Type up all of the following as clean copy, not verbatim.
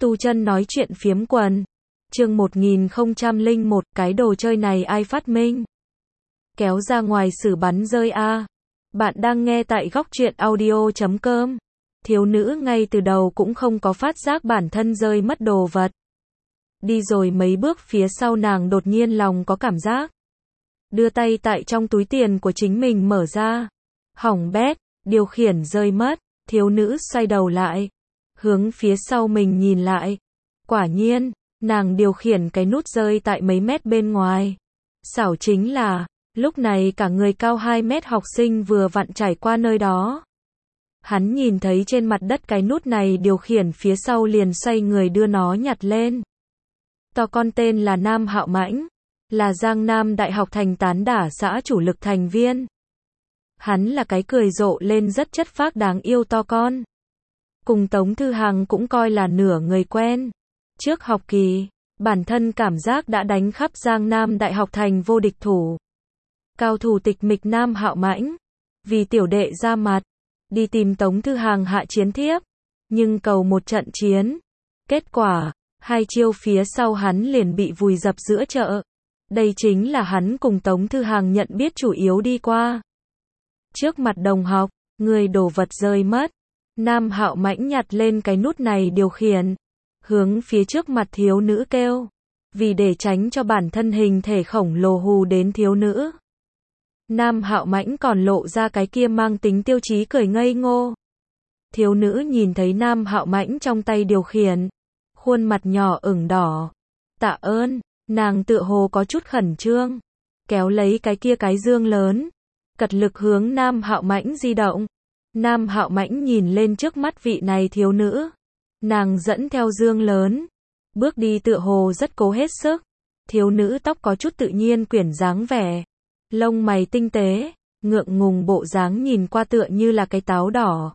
Tu chân nói chuyện phiếm quần. Chương 1001, cái đồ chơi này ai phát minh? Kéo ra ngoài xử bắn rơi a. Bạn đang nghe tại góc truyện audio.com. Thiếu nữ ngay từ đầu cũng không có phát giác bản thân rơi mất đồ vật. Đi rồi mấy bước phía sau nàng đột nhiên lòng có cảm giác. Đưa tay tại trong túi tiền của chính mình mở ra. Hỏng bét, điều khiển rơi mất. Thiếu nữ xoay đầu lại. Hướng phía sau mình nhìn lại. Quả nhiên, nàng điều khiển cái nút rơi tại mấy mét bên ngoài. Xảo chính là, lúc này cả người cao 2 mét học sinh vừa vặn trải qua nơi đó. Hắn nhìn thấy trên mặt đất cái nút này điều khiển phía sau liền xoay người đưa nó nhặt lên. To con tên là Nam Hạo Mãnh, là Giang Nam Đại học thành tán đả xã chủ lực thành viên. Hắn là cái cười rộ lên rất chất phác đáng yêu to con. Cùng Tống Thư Hằng cũng coi là nửa người quen. Trước học kỳ, bản thân cảm giác đã đánh khắp Giang Nam Đại học thành vô địch thủ. Cao thủ tịch mịch Nam Hạo Mãnh, vì tiểu đệ ra mặt, đi tìm Tống Thư Hằng hạ chiến thiếp, nhưng cầu một trận chiến. Kết quả, 2 chiêu phía sau hắn liền bị vùi dập giữa chợ. Đây chính là hắn cùng Tống Thư Hằng nhận biết chủ yếu đi qua. Trước mặt đồng học, người đồ vật rơi mất. Nam Hạo Mãnh nhặt lên cái nút này điều khiển, hướng phía trước mặt thiếu nữ kêu, vì để tránh cho bản thân hình thể khổng lồ hù đến thiếu nữ. Nam Hạo Mãnh còn lộ ra cái kia mang tính tiêu chí cười ngây ngô. Thiếu nữ nhìn thấy Nam Hạo Mãnh trong tay điều khiển, khuôn mặt nhỏ ửng đỏ. Tạ ơn, nàng tựa hồ có chút khẩn trương, kéo lấy cái kia cái dương lớn, cật lực hướng Nam Hạo Mãnh di động. Nam Hạo Mãnh nhìn lên trước mắt vị này thiếu nữ. Nàng dẫn theo dương lớn, bước đi tựa hồ rất cố hết sức. Thiếu nữ tóc có chút tự nhiên quyển dáng vẻ, lông mày tinh tế, ngượng ngùng bộ dáng nhìn qua tựa như là cái táo đỏ,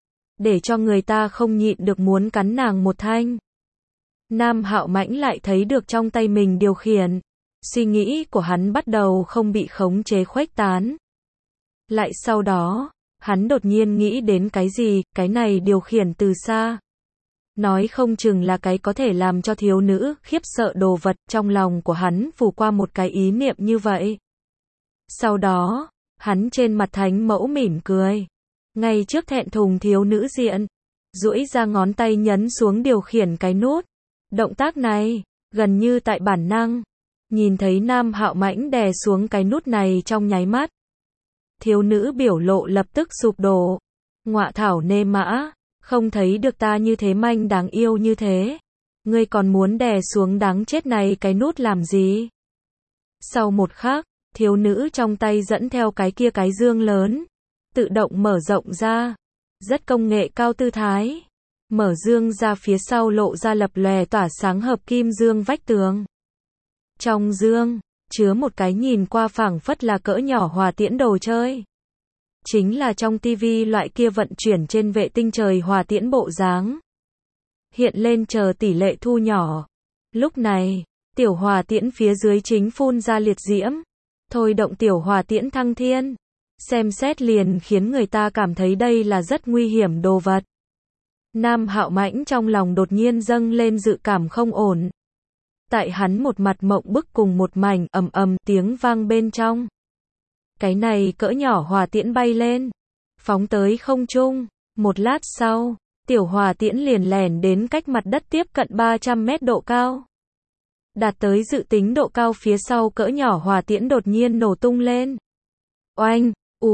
để cho người ta không nhịn được muốn cắn nàng một thanh. Nam Hạo Mãnh lại thấy được trong tay mình điều khiển, suy nghĩ của hắn bắt đầu không bị khống chế khuếch tán. Lại sau đó, hắn đột nhiên nghĩ đến cái gì, cái này điều khiển từ xa. Nói không chừng là cái có thể làm cho thiếu nữ khiếp sợ đồ vật, trong lòng của hắn phủ qua một cái ý niệm như vậy. Sau đó, hắn trên mặt thánh mẫu mỉm cười. Ngay trước thẹn thùng thiếu nữ diện, duỗi ra ngón tay nhấn xuống điều khiển cái nút. Động tác này, gần như tại bản năng. Nhìn thấy Nam Hạo Mãnh đè xuống cái nút này trong nháy mắt. Thiếu nữ biểu lộ lập tức sụp đổ. Ngọa thảo nê mã, không thấy được ta như thế manh đáng yêu như thế. Ngươi còn muốn đè xuống đáng chết này cái nút làm gì? Sau một khắc, thiếu nữ trong tay dẫn theo cái kia cái dương lớn, tự động mở rộng ra. Rất công nghệ cao tư thái. Mở dương ra phía sau lộ ra lập lòe tỏa sáng hợp kim dương vách tường. Trong dương, chứa một cái nhìn qua phảng phất là cỡ nhỏ hỏa tiễn đồ chơi. Chính là trong tivi loại kia vận chuyển trên vệ tinh trời hỏa tiễn bộ dáng. Hiện lên chờ tỷ lệ thu nhỏ. Lúc này, tiểu hỏa tiễn phía dưới chính phun ra liệt diễm. Thôi động tiểu hỏa tiễn thăng thiên. Xem xét liền khiến người ta cảm thấy đây là rất nguy hiểm đồ vật. Nam Hạo Mãnh trong lòng đột nhiên dâng lên dự cảm không ổn. Tại hắn một mặt mộng bức cùng một mảnh ầm ầm tiếng vang bên trong. Cái này cỡ nhỏ hỏa tiễn bay lên, phóng tới không trung. Một lát sau, tiểu hỏa tiễn liền lẻn đến cách mặt đất tiếp cận 300 mét độ cao. Đạt tới dự tính độ cao phía sau cỡ nhỏ hỏa tiễn đột nhiên nổ tung lên. Oanh,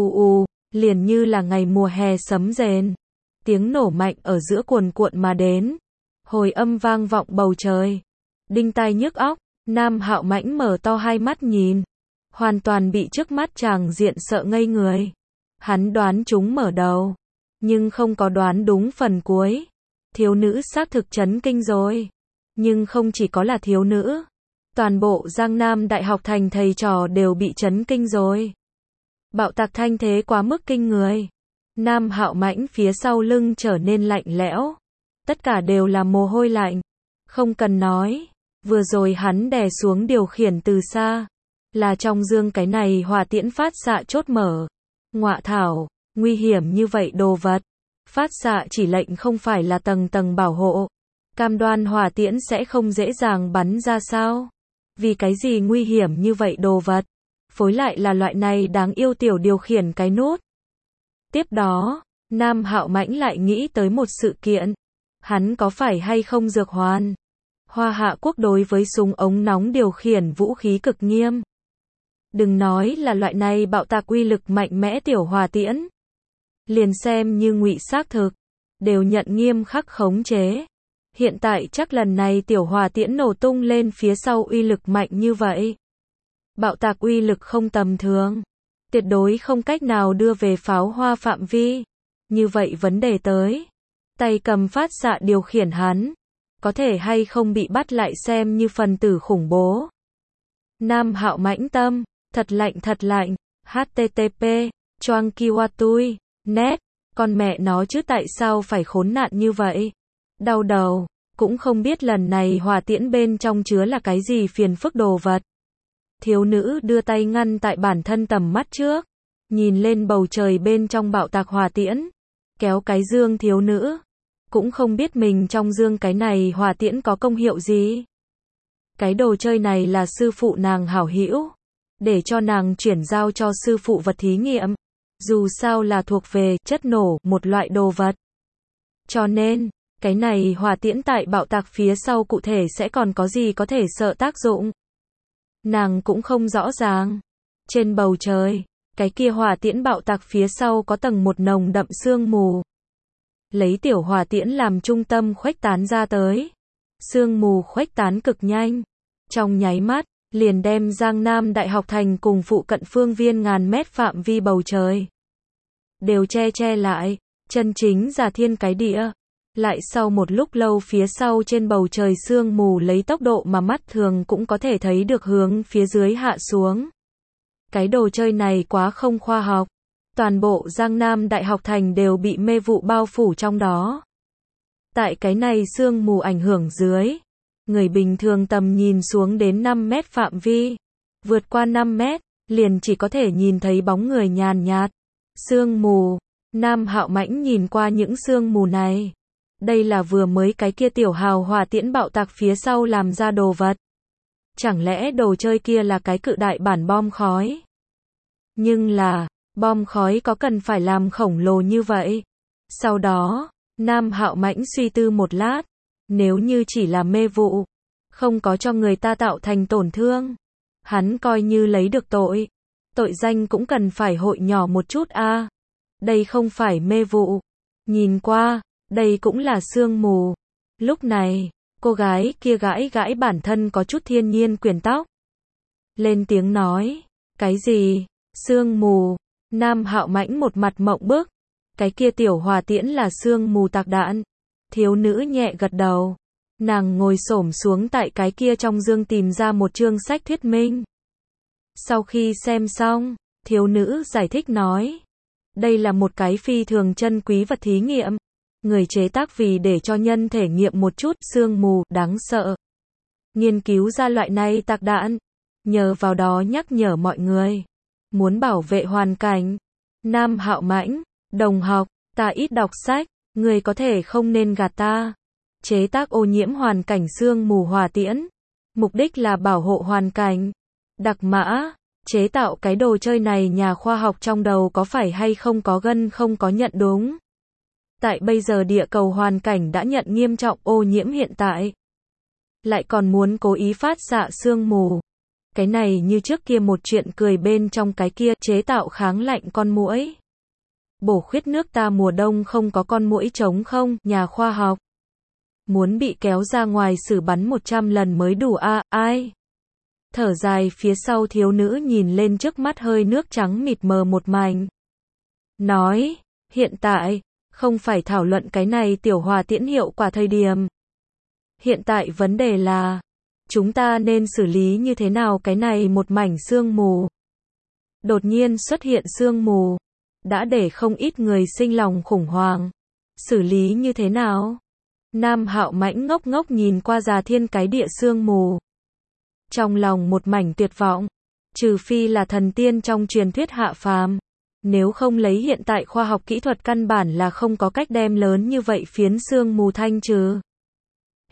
liền như là ngày mùa hè sấm rền. Tiếng nổ mạnh ở giữa cuồn cuộn mà đến. Hồi âm vang vọng bầu trời. Đinh tai nhức óc. Nam Hạo Mãnh mở to hai mắt nhìn. Hoàn toàn bị trước mắt chàng diện sợ ngây người. Hắn đoán chúng mở đầu, nhưng không có đoán đúng phần cuối. Thiếu nữ xác thực chấn kinh rồi. Nhưng không chỉ có là thiếu nữ. Toàn bộ Giang Nam Đại học thành thầy trò đều bị chấn kinh rồi. Bạo tạc thanh thế quá mức kinh người. Nam Hạo Mãnh phía sau lưng trở nên lạnh lẽo. Tất cả đều là mồ hôi lạnh. Không cần nói, vừa rồi hắn đè xuống điều khiển từ xa. Là trong dương cái này hỏa tiễn phát xạ chốt mở. Ngọa thảo, nguy hiểm như vậy đồ vật. Phát xạ chỉ lệnh không phải là tầng tầng bảo hộ. Cam đoan hỏa tiễn sẽ không dễ dàng bắn ra sao? Vì cái gì nguy hiểm như vậy đồ vật? Phối lại là loại này đáng yêu tiểu điều khiển cái nút. Tiếp đó, Nam Hạo Mãnh lại nghĩ tới một sự kiện. Hắn có phải hay không dược hoàn? Hoa Hạ quốc đối với súng ống nóng điều khiển vũ khí cực nghiêm. Đừng nói là loại này bạo tạc uy lực mạnh mẽ tiểu hỏa tiễn. Liền xem như ngụy xác thực, đều nhận nghiêm khắc khống chế. Hiện tại chắc lần này tiểu hỏa tiễn nổ tung lên phía sau uy lực mạnh như vậy. Bạo tạc uy lực không tầm thường. Tuyệt đối không cách nào đưa về pháo hoa phạm vi. Như vậy vấn đề tới. Tay cầm phát xạ điều khiển hắn. Có thể hay không bị bắt lại xem như phần tử khủng bố. Nam Hạo Mãnh tâm. Thật lạnh. HTTP. Choang Kiwatui. Net. Con mẹ nó chứ tại sao phải khốn nạn như vậy? Đau đầu. Cũng không biết lần này hỏa tiễn bên trong chứa là cái gì phiền phức đồ vật. Thiếu nữ đưa tay ngăn tại bản thân tầm mắt trước. Nhìn lên bầu trời bên trong bạo tạc hỏa tiễn. Kéo cái dương thiếu nữ. Cũng không biết mình trong dương cái này hỏa tiễn có công hiệu gì. Cái đồ chơi này là sư phụ nàng hảo hữu. Để cho nàng chuyển giao cho sư phụ vật thí nghiệm. Dù sao là thuộc về chất nổ, một loại đồ vật. Cho nên, cái này hỏa tiễn tại bạo tạc phía sau cụ thể sẽ còn có gì có thể sợ tác dụng. Nàng cũng không rõ ràng. Trên bầu trời, cái kia hỏa tiễn bạo tạc phía sau có tầng một nồng đậm sương mù. Lấy tiểu hỏa tiễn làm trung tâm khuếch tán ra tới. Sương mù khuếch tán cực nhanh. Trong nháy mắt, liền đem Giang Nam Đại học thành cùng phụ cận phương viên ngàn mét phạm vi bầu trời. Đều che lại, chân chính giả thiên cái địa. Lại sau một lúc lâu phía sau trên bầu trời sương mù lấy tốc độ mà mắt thường cũng có thể thấy được hướng phía dưới hạ xuống. Cái đồ chơi này quá không khoa học. Toàn bộ Giang Nam Đại học thành đều bị mê vụ bao phủ trong đó. Tại cái này sương mù ảnh hưởng dưới, người bình thường tầm nhìn xuống đến 5 mét phạm vi. Vượt qua 5 mét, liền chỉ có thể nhìn thấy bóng người nhàn nhạt. Sương mù. Nam Hạo Mãnh nhìn qua những sương mù này. Đây là vừa mới cái kia tiểu hào hỏa tiễn bạo tạc phía sau làm ra đồ vật. Chẳng lẽ đồ chơi kia là cái cự đại bản bom khói? Nhưng là, bom khói có cần phải làm khổng lồ như vậy? Sau đó, Nam Hạo Mãnh suy tư một lát. Nếu như chỉ là mê vụ, không có cho người ta tạo thành tổn thương, hắn coi như lấy được tội. Tội danh cũng cần phải hội nhỏ một chút a. Đây không phải mê vụ. Nhìn qua, đây cũng là sương mù. Lúc này, cô gái kia gãi bản thân có chút thiên nhiên quyển tóc. Lên tiếng nói, cái gì? Sương mù. Nam Hạo Mãnh một mặt mộng bức. Cái kia tiểu hỏa tiễn là sương mù tạc đạn. Thiếu nữ nhẹ gật đầu. Nàng ngồi xổm xuống tại cái kia trong dương tìm ra một chương sách thuyết minh. Sau khi xem xong, thiếu nữ giải thích nói. Đây là một cái phi thường chân quý vật thí nghiệm. Người chế tác vì để cho nhân thể nghiệm một chút sương mù đáng sợ. Nghiên cứu ra loại này tạc đạn. Nhờ vào đó nhắc nhở mọi người. Muốn bảo vệ hoàn cảnh. Nam Hạo Mãnh, đồng học, ta ít đọc sách. Người có thể không nên gạt ta. Chế tác ô nhiễm hoàn cảnh sương mù hỏa tiễn. Mục đích là bảo hộ hoàn cảnh. Đặc mã. Chế tạo cái đồ chơi này nhà khoa học trong đầu có phải hay không có gân không có nhận đúng. Tại bây giờ địa cầu hoàn cảnh đã nhận nghiêm trọng ô nhiễm hiện tại. Lại còn muốn cố ý phát xạ sương mù. Cái này như trước kia một chuyện cười bên trong cái kia chế tạo kháng lạnh con muỗi. Bổ khuyết nước ta mùa đông không có con muỗi trống không, nhà khoa học. Muốn bị kéo ra ngoài xử bắn 100 lần mới đủ a, ai? Thở dài phía sau thiếu nữ nhìn lên trước mắt hơi nước trắng mịt mờ một mảnh. Nói, hiện tại, không phải thảo luận cái này tiểu hỏa tiễn hiệu quả thời điểm. Hiện tại vấn đề là, chúng ta nên xử lý như thế nào cái này một mảnh sương mù. Đột nhiên xuất hiện sương mù. Đã để không ít người sinh lòng khủng hoảng. Xử lý như thế nào? Nam Hạo Mãnh ngốc ngốc nhìn qua già thiên cái địa sương mù. Trong lòng một mảnh tuyệt vọng. Trừ phi là thần tiên trong truyền thuyết hạ phàm. Nếu không lấy hiện tại khoa học kỹ thuật căn bản là không có cách đem lớn như vậy phiến sương mù thanh trừ.